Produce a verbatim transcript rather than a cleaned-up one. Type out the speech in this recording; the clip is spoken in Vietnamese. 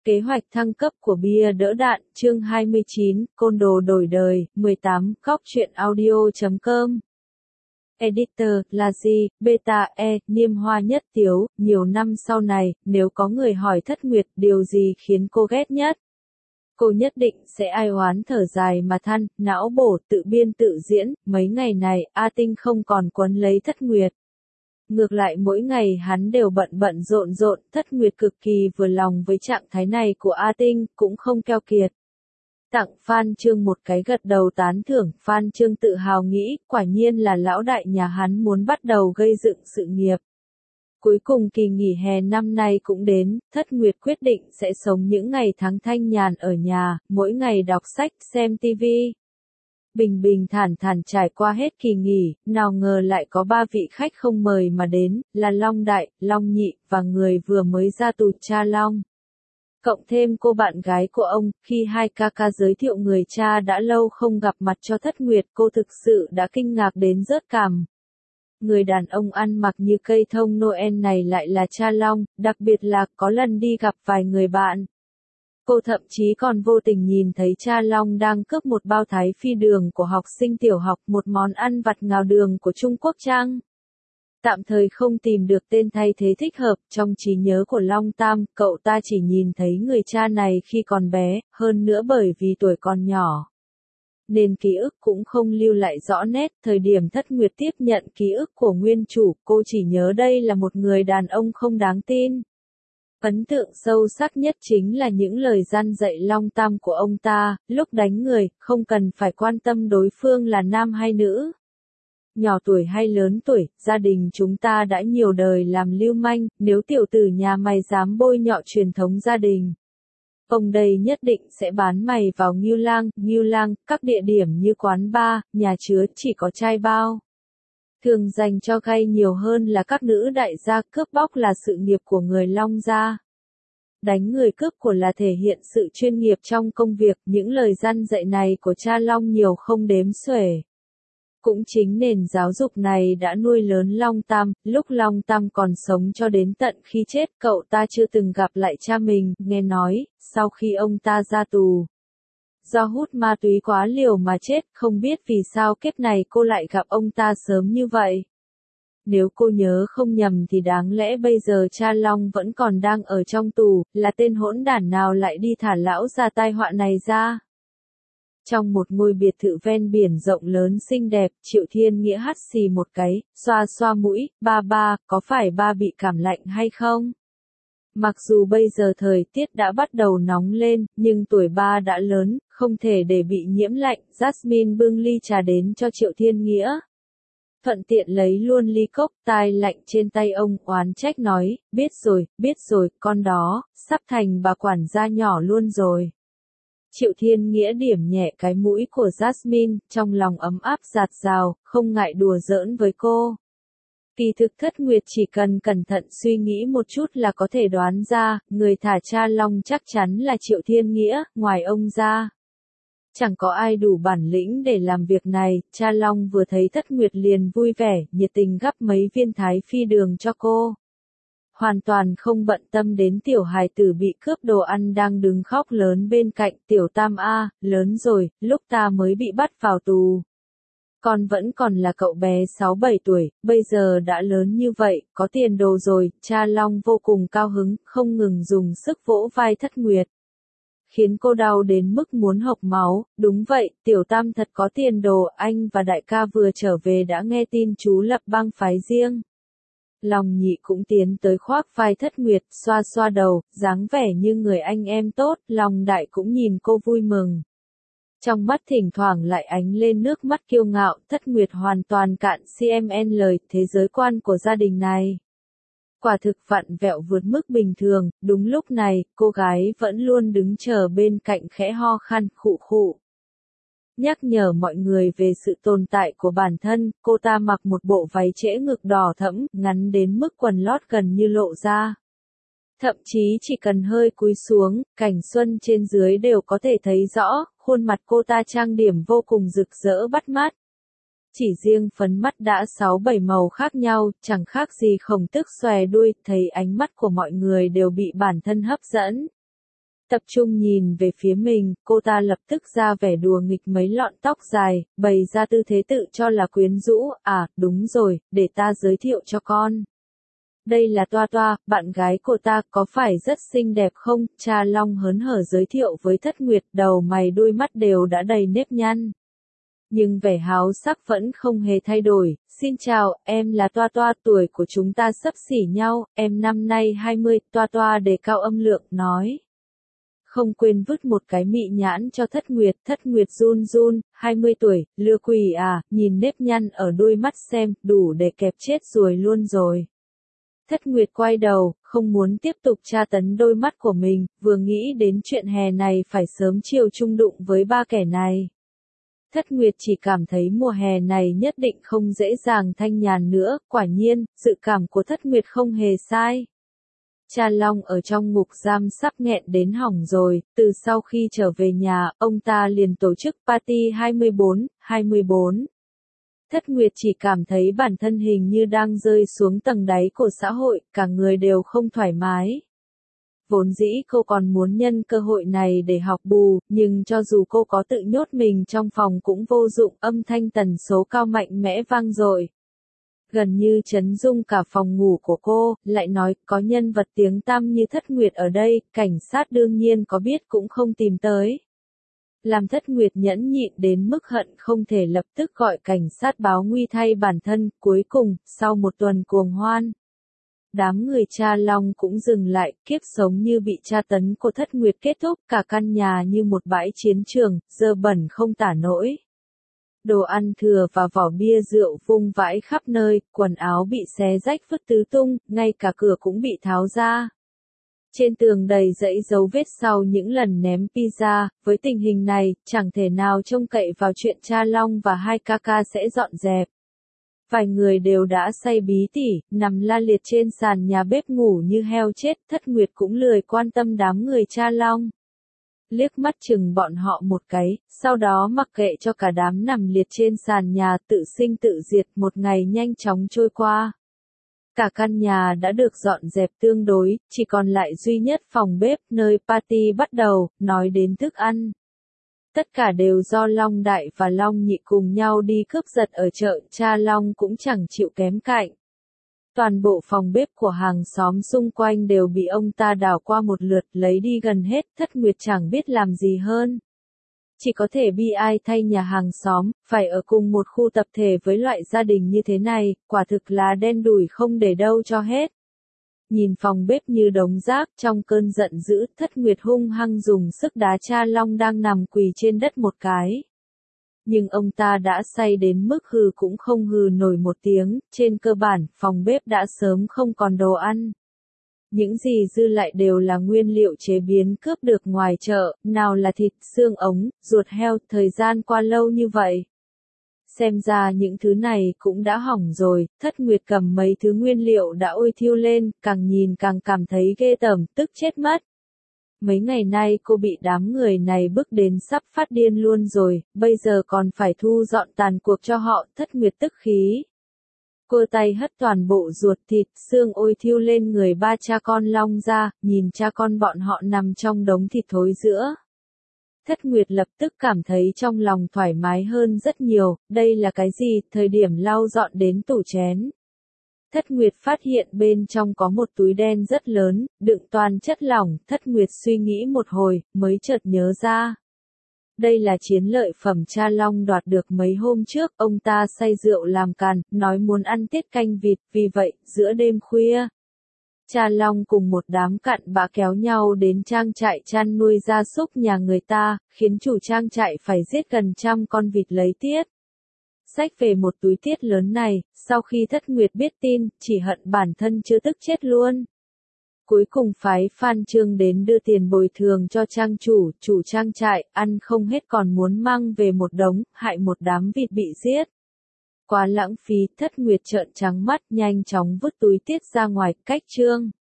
Kế hoạch thăng cấp của bia đỡ đạn, chương hai mươi chín, Côn đồ đổi đời, mười tám, Cóc truyện audio chấm com. Editor, là gì, beta, e, niêm hoa nhất tiếu, nhiều năm sau này, nếu có người hỏi Thất Nguyệt điều gì khiến cô ghét nhất? Cô nhất định sẽ ai oán thở dài mà than, não bổ, tự biên tự diễn, mấy ngày này, A Tinh không còn quấn lấy Thất Nguyệt. Ngược lại mỗi ngày hắn đều bận bận rộn rộn, Thất Nguyệt cực kỳ vừa lòng với trạng thái này của A Tinh, cũng không keo kiệt. Tặng Phan Chương một cái gật đầu tán thưởng, Phan Chương tự hào nghĩ, quả nhiên là lão đại nhà hắn muốn bắt đầu gây dựng sự nghiệp. Cuối cùng kỳ nghỉ hè năm nay cũng đến, Thất Nguyệt quyết định sẽ sống những ngày tháng thanh nhàn ở nhà, mỗi ngày đọc sách, xem tivi. Bình bình thản thản trải qua hết kỳ nghỉ, nào ngờ lại có ba vị khách không mời mà đến, là Long Đại, Long Nhị, và người vừa mới ra tù cha Long. Cộng thêm cô bạn gái của ông, khi hai ca ca giới thiệu người cha đã lâu không gặp mặt cho Thất Nguyệt, cô thực sự đã kinh ngạc đến rớt cằm. Người đàn ông ăn mặc như cây thông Noel này lại là cha Long, đặc biệt là có lần đi gặp vài người bạn. Cô thậm chí còn vô tình nhìn thấy cha Long đang cướp một bao thái phi đường của học sinh tiểu học, một món ăn vặt ngào đường của Trung Quốc chăng? Tạm thời không tìm được tên thay thế thích hợp, trong trí nhớ của Long Tam, cậu ta chỉ nhìn thấy người cha này khi còn bé, hơn nữa bởi vì tuổi còn nhỏ. Nên ký ức cũng không lưu lại rõ nét, thời điểm Thất Nguyệt tiếp nhận ký ức của nguyên chủ, cô chỉ nhớ đây là một người đàn ông không đáng tin. Ấn tượng sâu sắc nhất chính là những lời gian dạy Long Tam của ông ta, lúc đánh người, không cần phải quan tâm đối phương là nam hay nữ. Nhỏ tuổi hay lớn tuổi, gia đình chúng ta đã nhiều đời làm lưu manh, nếu tiểu tử nhà mày dám bôi nhọ truyền thống gia đình. Ông đây nhất định sẽ bán mày vào Ngưu Lang, Ngưu Lang, các địa điểm như quán bar, nhà chứa chỉ có trai bao. Thường dành cho gay nhiều hơn là các nữ đại gia, cướp bóc là sự nghiệp của người Long gia. Đánh người cướp của là thể hiện sự chuyên nghiệp trong công việc, những lời răn dạy này của cha Long nhiều không đếm xuể. Cũng chính nền giáo dục này đã nuôi lớn Long Tam, lúc Long Tam còn sống cho đến tận khi chết, cậu ta chưa từng gặp lại cha mình, nghe nói, sau khi ông ta ra tù. Do hút ma túy quá liều mà chết, không biết vì sao kiếp này cô lại gặp ông ta sớm như vậy. Nếu cô nhớ không nhầm thì đáng lẽ bây giờ cha Long vẫn còn đang ở trong tù, là tên hỗn đản nào lại đi thả lão già tai họa này ra. Trong một ngôi biệt thự ven biển rộng lớn xinh đẹp, Triệu Thiên Nghĩa hắt xì một cái, xoa xoa mũi, ba ba, có phải ba bị cảm lạnh hay không? Mặc dù bây giờ thời tiết đã bắt đầu nóng lên, nhưng tuổi ba đã lớn, không thể để bị nhiễm lạnh, Jasmine bưng ly trà đến cho Triệu Thiên Nghĩa. Thuận tiện lấy luôn ly cốc tai lạnh trên tay ông, oán trách nói, biết rồi, biết rồi, con đó, sắp thành bà quản gia nhỏ luôn rồi. Triệu Thiên Nghĩa điểm nhẹ cái mũi của Jasmine, trong lòng ấm áp dạt dào, không ngại đùa giỡn với cô. Kỳ thực Thất Nguyệt chỉ cần cẩn thận suy nghĩ một chút là có thể đoán ra, người thả cha Long chắc chắn là Triệu Thiên Nghĩa, ngoài ông ra. Chẳng có ai đủ bản lĩnh để làm việc này, cha Long vừa thấy Thất Nguyệt liền vui vẻ, nhiệt tình gắp mấy viên thái phi đường cho cô. Hoàn toàn không bận tâm đến tiểu hài tử bị cướp đồ ăn đang đứng khóc lớn bên cạnh, tiểu Tam A, lớn rồi, lúc ta mới bị bắt vào tù. Con vẫn còn là cậu bé sáu bảy tuổi, bây giờ đã lớn như vậy, có tiền đồ rồi, cha Long vô cùng cao hứng, không ngừng dùng sức vỗ vai Thất Nguyệt. Khiến cô đau đến mức muốn hộc máu, đúng vậy, tiểu Tam thật có tiền đồ, anh và đại ca vừa trở về đã nghe tin chú lập bang phái riêng. Long Nhị cũng tiến tới khoác vai Thất Nguyệt, xoa xoa đầu, dáng vẻ như người anh em tốt, Long Đại cũng nhìn cô vui mừng. Trong mắt thỉnh thoảng lại ánh lên nước mắt kiêu ngạo, Thất Nguyệt hoàn toàn cạn cmn lời thế giới quan của gia đình này. Quả thực vặn vẹo vượt mức bình thường, đúng lúc này, cô gái vẫn luôn đứng chờ bên cạnh khẽ ho khan, khụ khụ. Nhắc nhở mọi người về sự tồn tại của bản thân, cô ta mặc một bộ váy trễ ngực đỏ thẫm, ngắn đến mức quần lót gần như lộ ra. Thậm chí chỉ cần hơi cúi xuống, cảnh xuân trên dưới đều có thể thấy rõ, khuôn mặt cô ta trang điểm vô cùng rực rỡ bắt mắt. Chỉ riêng phấn mắt đã sáu bảy màu khác nhau, chẳng khác gì khổng tước xòe đuôi, thấy ánh mắt của mọi người đều bị bản thân hấp dẫn. Tập trung nhìn về phía mình, cô ta lập tức ra vẻ đùa nghịch mấy lọn tóc dài, bày ra tư thế tự cho là quyến rũ, à, đúng rồi, để ta giới thiệu cho con. Đây là Toa Toa, bạn gái của ta, có phải rất xinh đẹp không? Cha Long hớn hở giới thiệu với Thất Nguyệt, đầu mày đuôi mắt đều đã đầy nếp nhăn. Nhưng vẻ háo sắc vẫn không hề thay đổi. Xin chào, em là Toa Toa, tuổi của chúng ta xấp xỉ nhau, em năm nay hai mươi, Toa Toa đề cao âm lượng, nói. Không quên vứt một cái mị nhãn cho Thất Nguyệt, Thất Nguyệt run run, hai mươi tuổi, lừa quỷ à, nhìn nếp nhăn ở đuôi mắt xem, đủ để kẹp chết ruồi luôn rồi. Thất Nguyệt quay đầu, không muốn tiếp tục tra tấn đôi mắt của mình, vừa nghĩ đến chuyện hè này phải sớm chiều chung đụng với ba kẻ này. Thất Nguyệt chỉ cảm thấy mùa hè này nhất định không dễ dàng thanh nhàn nữa, quả nhiên, dự cảm của Thất Nguyệt không hề sai. Cha Long ở trong ngục giam sắp nghẹn đến hỏng rồi, từ sau khi trở về nhà, ông ta liền tổ chức party hai mươi bốn, hai mươi bốn. Thất Nguyệt chỉ cảm thấy bản thân hình như đang rơi xuống tầng đáy của xã hội, cả người đều không thoải mái. Vốn dĩ cô còn muốn nhân cơ hội này để học bù, nhưng cho dù cô có tự nhốt mình trong phòng cũng vô dụng, âm thanh tần số cao mạnh mẽ vang dội. Gần như chấn rung cả phòng ngủ của cô, lại nói, có nhân vật tiếng tăm như Thất Nguyệt ở đây, cảnh sát đương nhiên có biết cũng không tìm tới. Làm Thất Nguyệt nhẫn nhịn đến mức hận không thể lập tức gọi cảnh sát báo nguy thay bản thân, cuối cùng, sau một tuần cuồng hoan. Đám người cha Long cũng dừng lại, kiếp sống như bị tra tấn của Thất Nguyệt kết thúc, cả căn nhà như một bãi chiến trường, dơ bẩn không tả nổi. Đồ ăn thừa và vỏ bia rượu vung vãi khắp nơi, quần áo bị xé rách vứt tứ tung, ngay cả cửa cũng bị tháo ra. Trên tường đầy dãy dấu vết sau những lần ném pizza, với tình hình này, chẳng thể nào trông cậy vào chuyện cha Long và hai ca ca sẽ dọn dẹp. Vài người đều đã say bí tỉ, nằm la liệt trên sàn nhà bếp ngủ như heo chết, Thất Nguyệt cũng lười quan tâm đám người cha Long. Liếc mắt chừng bọn họ một cái, sau đó mặc kệ cho cả đám nằm liệt trên sàn nhà tự sinh tự diệt, một ngày nhanh chóng trôi qua. Cả căn nhà đã được dọn dẹp tương đối, chỉ còn lại duy nhất phòng bếp nơi party bắt đầu, nói đến thức ăn. Tất cả đều do Long Đại và Long Nhị cùng nhau đi cướp giật ở chợ, cha Long cũng chẳng chịu kém cạnh. Toàn bộ phòng bếp của hàng xóm xung quanh đều bị ông ta đảo qua một lượt, lấy đi gần hết, Thất Nguyệt chẳng biết làm gì hơn. Chỉ có thể bi ai thay nhà hàng xóm, phải ở cùng một khu tập thể với loại gia đình như thế này, quả thực là đen đủi không để đâu cho hết. Nhìn phòng bếp như đống rác, trong cơn giận dữ, Thất Nguyệt hung hăng dùng sức đá cha Long đang nằm quỳ trên đất một cái. Nhưng ông ta đã say đến mức hừ cũng không hừ nổi một tiếng, trên cơ bản, phòng bếp đã sớm không còn đồ ăn. Những gì dư lại đều là nguyên liệu chế biến cướp được ngoài chợ, nào là thịt, xương ống, ruột heo, thời gian qua lâu như vậy. Xem ra những thứ này cũng đã hỏng rồi, Thất Nguyệt cầm mấy thứ nguyên liệu đã ôi thiêu lên, càng nhìn càng cảm thấy ghê tởm, tức chết mất. Mấy ngày nay cô bị đám người này bức đến sắp phát điên luôn rồi, bây giờ còn phải thu dọn tàn cuộc cho họ, Thất Nguyệt tức khí. Cô tay hất toàn bộ ruột thịt, xương ôi thiêu lên người ba cha con Long ra, nhìn cha con bọn họ nằm trong đống thịt thối giữa. Thất Nguyệt lập tức cảm thấy trong lòng thoải mái hơn rất nhiều, đây là cái gì, thời điểm lau dọn đến tủ chén. Thất Nguyệt phát hiện bên trong có một túi đen rất lớn, đựng toàn chất lỏng, Thất Nguyệt suy nghĩ một hồi, mới chợt nhớ ra. Đây là chiến lợi phẩm cha Long đoạt được mấy hôm trước, ông ta say rượu làm càn, nói muốn ăn tiết canh vịt, vì vậy, giữa đêm khuya. Cha Long cùng một đám cặn bã kéo nhau đến trang trại chăn nuôi gia súc nhà người ta, khiến chủ trang trại phải giết gần trăm con vịt lấy tiết. Xách về một túi tiết lớn này, sau khi Thất Nguyệt biết tin, chỉ hận bản thân chưa tức chết luôn. Cuối cùng phái Phan Trương đến đưa tiền bồi thường cho trang chủ, chủ trang trại, ăn không hết còn muốn mang về một đống, hại một đám vịt bị giết. Quá lãng phí, Thất Nguyệt trợn trắng mắt, nhanh chóng vứt túi tiết ra ngoài, cách trương.